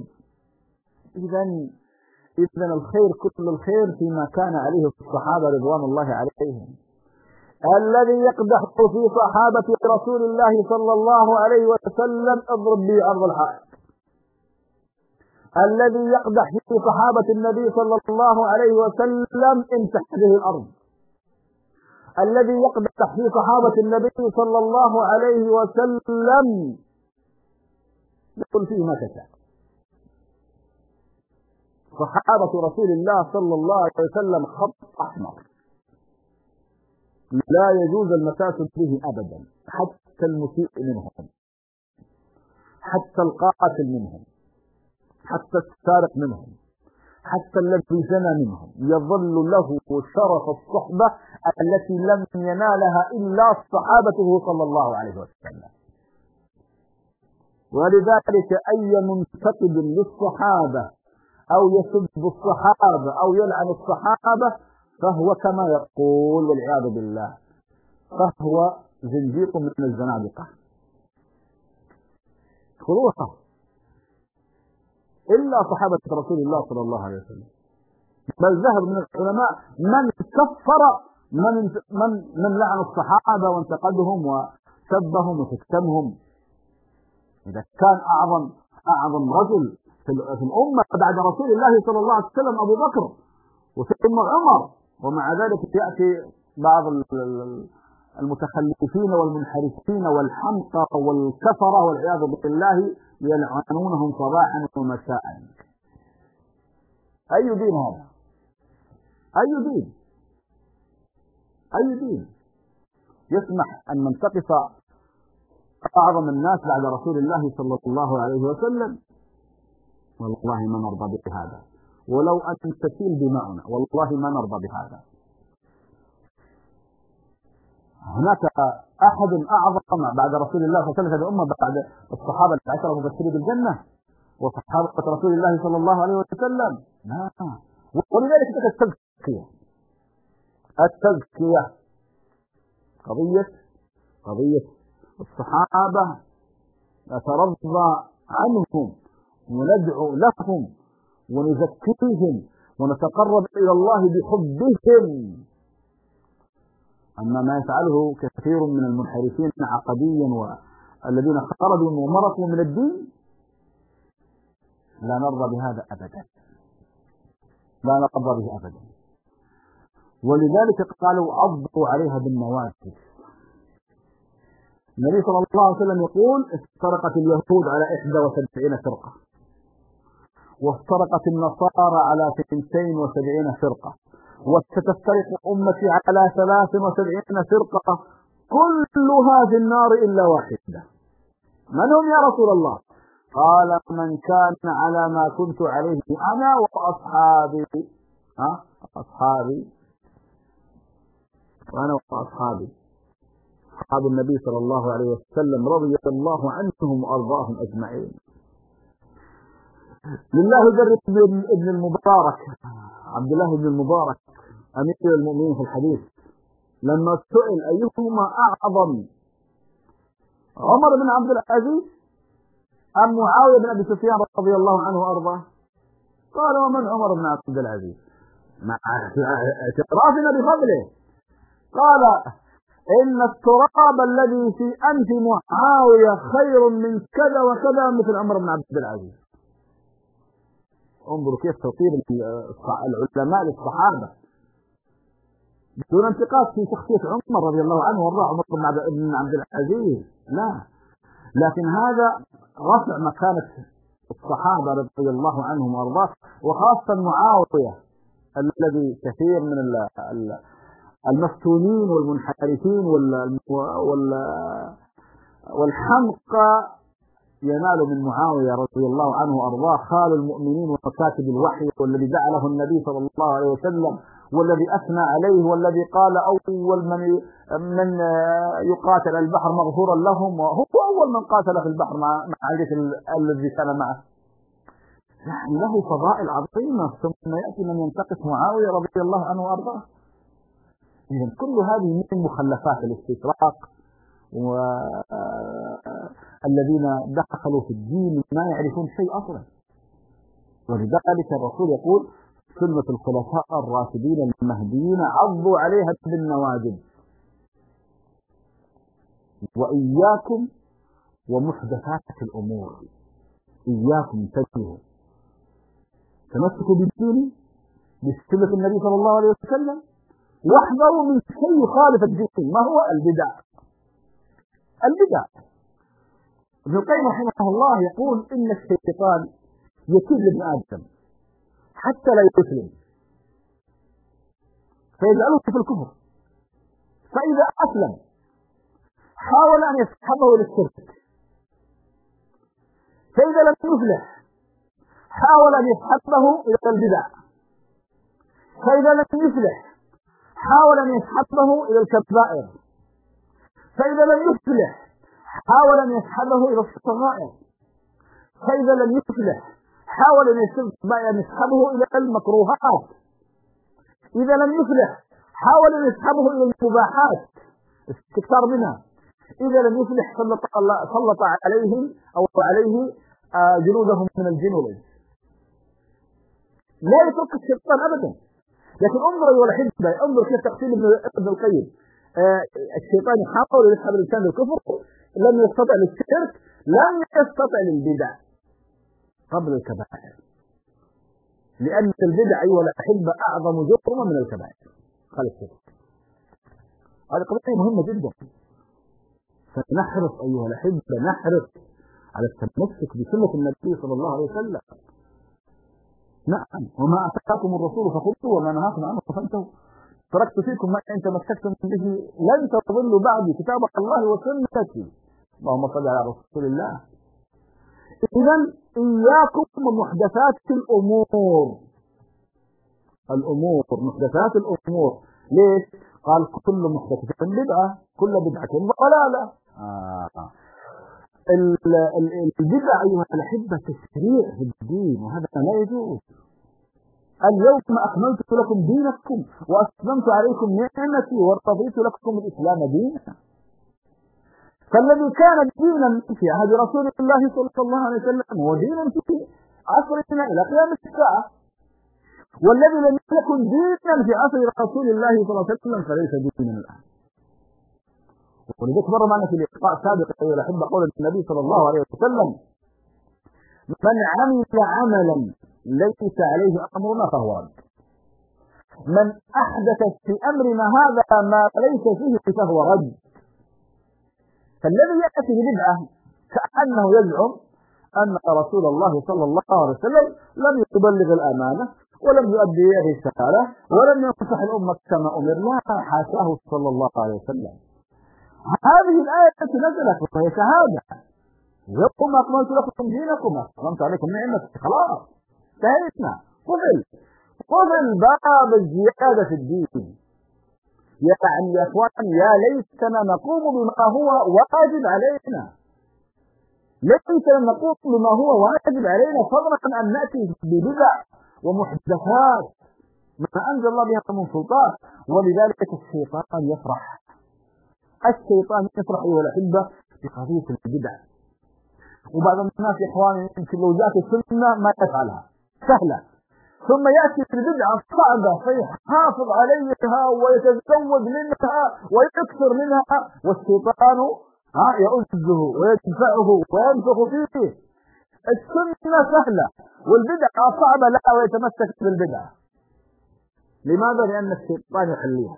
إذن الخير كل الخير فيما كان عليه الصحابة رضوان الله عليهم. الذي يقدح في صحابة رسول الله صلى الله عليه وسلم اضرب به أرض الحائط. الذي يقدح في صحابة النبي صلى الله عليه وسلم امسح به الأرض. الذي يقدح في صحابة النبي صلى الله عليه وسلم يقول فيه ما تشاء. صحابة رسول الله صلى الله عليه وسلم خط أحمر لا يجوز المساس به أبدا، حتى المسيء منهم، حتى القاتل منهم، حتى السارق منهم، حتى الذي زنى منهم يظل له شرف الصحبة التي لم ينالها إلا صحابته صلى الله عليه وسلم. ولذلك أي منتقد للصحابة أو يسب الصحابة أو يلعن الصحابة فهو كما يقول والعياذ بالله فهو زنديق من الزنادقة. خذوها إلا صحابة رسول الله صلى الله عليه وسلم، بل ذهب من العلماء من كفر من لعن الصحابة وانتقدهم وسبهم وشتمهم. إذا كان أعظم رجل في الأمة بعد رسول الله صلى الله عليه وسلم أبو بكر وثم عمر، ومع ذلك يأتي بعض المتخلفين والمنحرفين والحمقى والكفرة والعياذ بالله يلعنونهم صباحا ومساء. أي دين هذا؟ أي دين يسمح أن ننتقص أعظم الناس بعد رسول الله صلى الله عليه وسلم؟ والله ما نرضى بهذا، ولو أن تسيل دماؤنا والله ما نرضى بهذا. هناك أحد أعظم بعد رسول الله صلى الله عليه وسلم في الأمة بعد الصحابة العشرة المبشرين بالجنة وصحابة رسول الله صلى الله عليه وسلم؟ لا. ولذلك التزكية قضية الصحابة نترضى عنهم وندعو لهم ونزكيهم ونتقرب إلى الله بحبهم. أما ما يفعله كثير من المنحرفين عقديا والذين خرجوا ومرقوا من الدين لا نرضى بهذا أبدا، لا نرضى به أبدا. ولذلك قالوا عضوا عليها بالنواجذ. النبي صلى الله عليه وسلم يقول افترقت اليهود على 71 فرقة وافترقت النصارى على 72 فرقة وستفترق أمتي على 73 فرقة كلها في النار إلا واحدة. من هم يا رسول الله؟ قال من كان على ما كنت عليه أنا وأصحابي. وأنا وأصحابي أصحاب النبي صلى الله عليه وسلم رضي الله عنهم وأرضاهم أجمعين. لله در ابن المبارك عبد الله بن المبارك أمير المؤمنين في الحديث لما سئل أيهما أعظم عمر بن عبد العزيز أم معاوية بن أبي سفيان رضي الله عنه وأرضاه؟ قال ومن عمر بن عبد العزيز؟ مع اعترافنا بفضله. قال إن التراب الذي في أنف معاوية خير من كذا وكذا مثل عمر بن عبد العزيز. انظروا كيف توقير العلماء للصحابة دون انتقاص في شخصية عمر رضي الله عنه وارضاه عمر بن عبد العزيز، لا، لكن هذا رفع مكانة الصحابة رضي الله عنهم وارضاه، وخاصة معاوية الذي كثير من المفتونين والمنحرفين والحمقى ينال من معاوية رضي الله عنه وأرضاه خال المؤمنين وكاتب الوحي والذي دعا له النبي صلى الله عليه وسلم والذي أثنى عليه والذي قال أول من يقاتل البحر مغفورا لهم، وهو أول من قاتل في البحر مع الذي كان معه. يعني له فضائل عظيمة، ثم يأتي من ينتقص معاوية رضي الله عنه وأرضاه. إذن كل هذه من مخلفات الاستشراق والذين دخلوا في الدين ما يعرفون شيء أصلا. ولذلك الرسول يقول سنة الخلفاء الراشدين المهديين عضوا عليها بالنواجذ وإياكم ومحدثات الأمور. إياكم تنتبهوا، تمسكوا بالدين بسنة النبي صلى الله عليه وسلم واحذروا من شيء يخالف الدين. ما هو البدع؟ ابن القيم رحمه الله يقول إن الشيطان يكيد لابن آدم حتى لا يسلم فيجعله في الكفر، فإذا أسلم حاول أن يسحبه إلى الشرك، فإذا لم يفلح حاول أن يسحبه إلى البدع، فإذا لم يفلح حاول أن يسحبه إلى الكبائر، فإذا لم يفلح حاول أن يسحبه إلى الصغائر، فإذا لم يفلح حاول أن يسحبه إلى المكروهات، إذا لم يفلح حاول أن يسحبه إلى المباحات استكثار منها، إذا لم يفلح سلط عليهم أو عليه جنودهم من الجن والإنس. لا يترك الشيطان أبدا. لكن انظر أيها الأحبة، انظر كيف تقسيم ابن القيم. الشيطان يحاول يسحب الإنسان للكفر، لم يستطع للشرك، لم يستطع للبدع قبل الكبائر، لأن البدع أيها الأحبة أعظم جرما من الكبائر قال الشيخ. هذه قضية مهمة جدا، فنحرص أيها الأحبة، نحرص على التمسك بسنة النبي صلى الله عليه وسلم. نعم، وما أتاكم الرسول فخذوه وما نهاكم عنه فانتهوا. تركت فيكم ما إن تمسكتم به لن تضلوا بعدي، كتاب الله وسنتي. اللهم صل على رسول الله. إذا إياكم ومحدثات الأمور. محدثات الأمور. ليش؟ قال كل محدثة بدعة، كل بدعة ضلالة. البدع أيها الأحبة تشريع في الدين، وهذا لا يجوز. اليوم أكملت لكم دينكم وأتممت عليكم نعمتي ورضيت لكم الإسلام دينا. فالذي كان دينا في عهد رسول الله صلى الله عليه وسلم هو دينا في عصرنا إلى قيام الساعة، والذي لم يكن دينا في عصر رسول الله صلى الله عليه وسلم فليس دينا الآن. ولذلك مر معنا في لقاء سابق أيها الأحبة قول النبي صلى الله عليه وسلم: من عمل عملا ليس عليه أمرنا فهو رد، من أحدث في أمرنا هذا ما ليس فيه فهو رد. فالذي يأتي ببدعة كأنه يزعم أن رسول الله صلى الله عليه وسلم لم يبلغ الأمانة ولم يؤدي الرسالة ولم ينصح الأمة كما أمرنا، حاشاه صلى الله عليه وسلم. هذه الآية نزلت وهي شهادة: يوم أكملت لكم دينكم وأتممت عليكم نعمتي. خلاص انتهينا، قفل باب الزيادة في الدين. يعني يا اخوان يا ليتنا نقوم بما هو واجب علينا، ليتنا نقوم بما هو واجب علينا، فضلا أن نأتي ببدع ومحدثات ما أنزل الله بها من سلطان. ولذلك الشيطان يفرح أيها الأحبة بقضية البدع. وبعض الناس يا إخواني يمكن لو جاءت السنة ما يفعلها سهلة، ثم يأتي البدعة صعبة فيحافظ عليها ويتزود منها ويكثر منها، والشيطان يؤذه ويدفعه وينفخ فيه. السنة سهلة والبدعة صعبة لا، ويتمسك بالبدعة. لماذا؟ لأن الشيطان يحليها.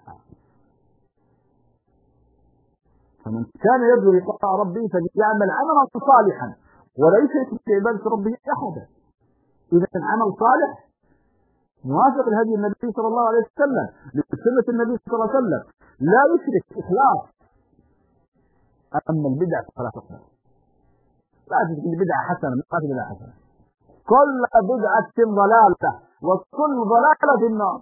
فمن كان يرجو لقاء ربه فليعمل عملا صالحا ولا يشرك بعبادة ربه أحدا. إذا العمل صالح موافق لهدي النبي صلى الله عليه وسلم، لسنة النبي صلى الله عليه وسلم، لا يشرك، إخلاص. أما البدع فلا تقبل، لا تجد بدعة حسنة، ما في بدعة حسنة، كل بدعة ضلالة وكل ضلالة في النار.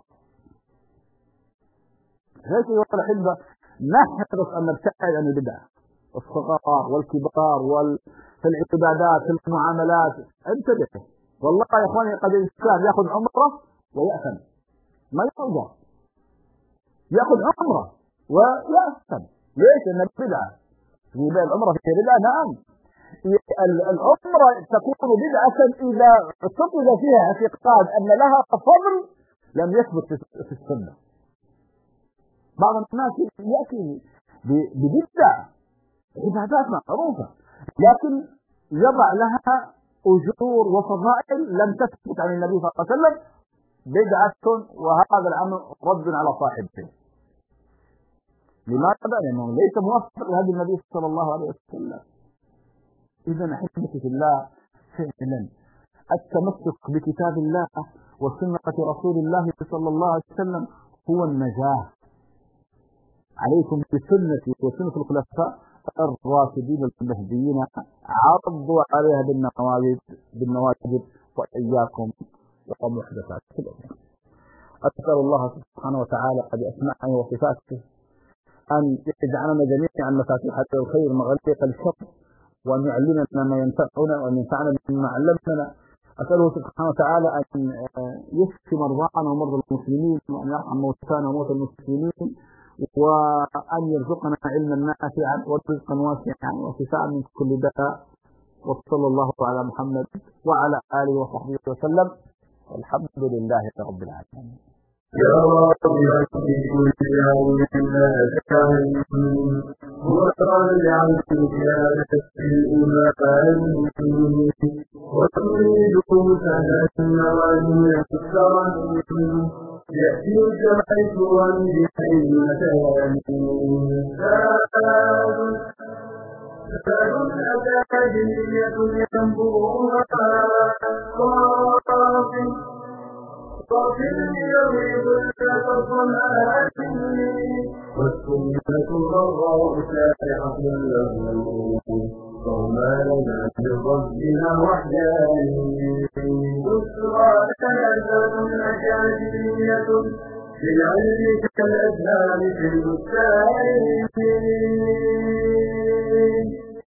هيك يا الأحبة نحرص أن نبتعد عن البدع والصغار والكبار في العبادات في المعاملات. انتبه والله يا اخواني، قد الانسان ياخذ عمره ويأثم، ما يقدر ياخذ عمره ويأثم. ليش؟ ان بدعه في العمره في بدعه. نعم، العمره تكون بدعه اذا اعتقد فيها اعتقاد ان لها فضل لم يثبت في السنه. بعض الناس يأتي ببدع عبادات معروفة لكن يضع لها أجور وفضائل لم تثبت عن النبي صلى الله عليه وسلم، بدعة، وهذا العمل رد على صاحبه. لماذا؟ لأنه ليس موافق لهدي النبي صلى الله عليه وسلم. إذا أحبتي في الله، فعلا التمسك بكتاب الله وسنة رسول الله صلى الله عليه وسلم هو النجاة. عليكم بسنتي وسنة الخلفاء الراشدين المهديين، عضوا عليها بالنواجذ وإياكم ومحدثات الأمور. أسأل الله سبحانه وتعالى بأسمائه وصفاته أن يجعلنا جميعا مفاتيح الخير مغاليق الشر، وأن يعلمنا ما ينفعنا وأن ينفعنا بما علمنا. أسأله سبحانه وتعالى أن يشفي مرضانا ومرضى المسلمين، وأن يرحم موتانا وموتى المسلمين، وأن يرزقنا علما نافعا ورزقا واسعا وشفاء من كل داء. وصلى الله على محمد وعلى آله وصحبه وسلم، والحمد لله رب العالمين. يا رب في كل يوم لا تعلم وصل عن زيادة الإيمان وتريد سهلا ويسرا يأتيك حيث وانجح المكان سبب أكاديمية ينبوها صافي يريد الصلاة والسنة الغراء سائحة له وما لنا بربنا وحداني بشرى ثلاثة أكاديمية بالعلم كالأزهار في المستعين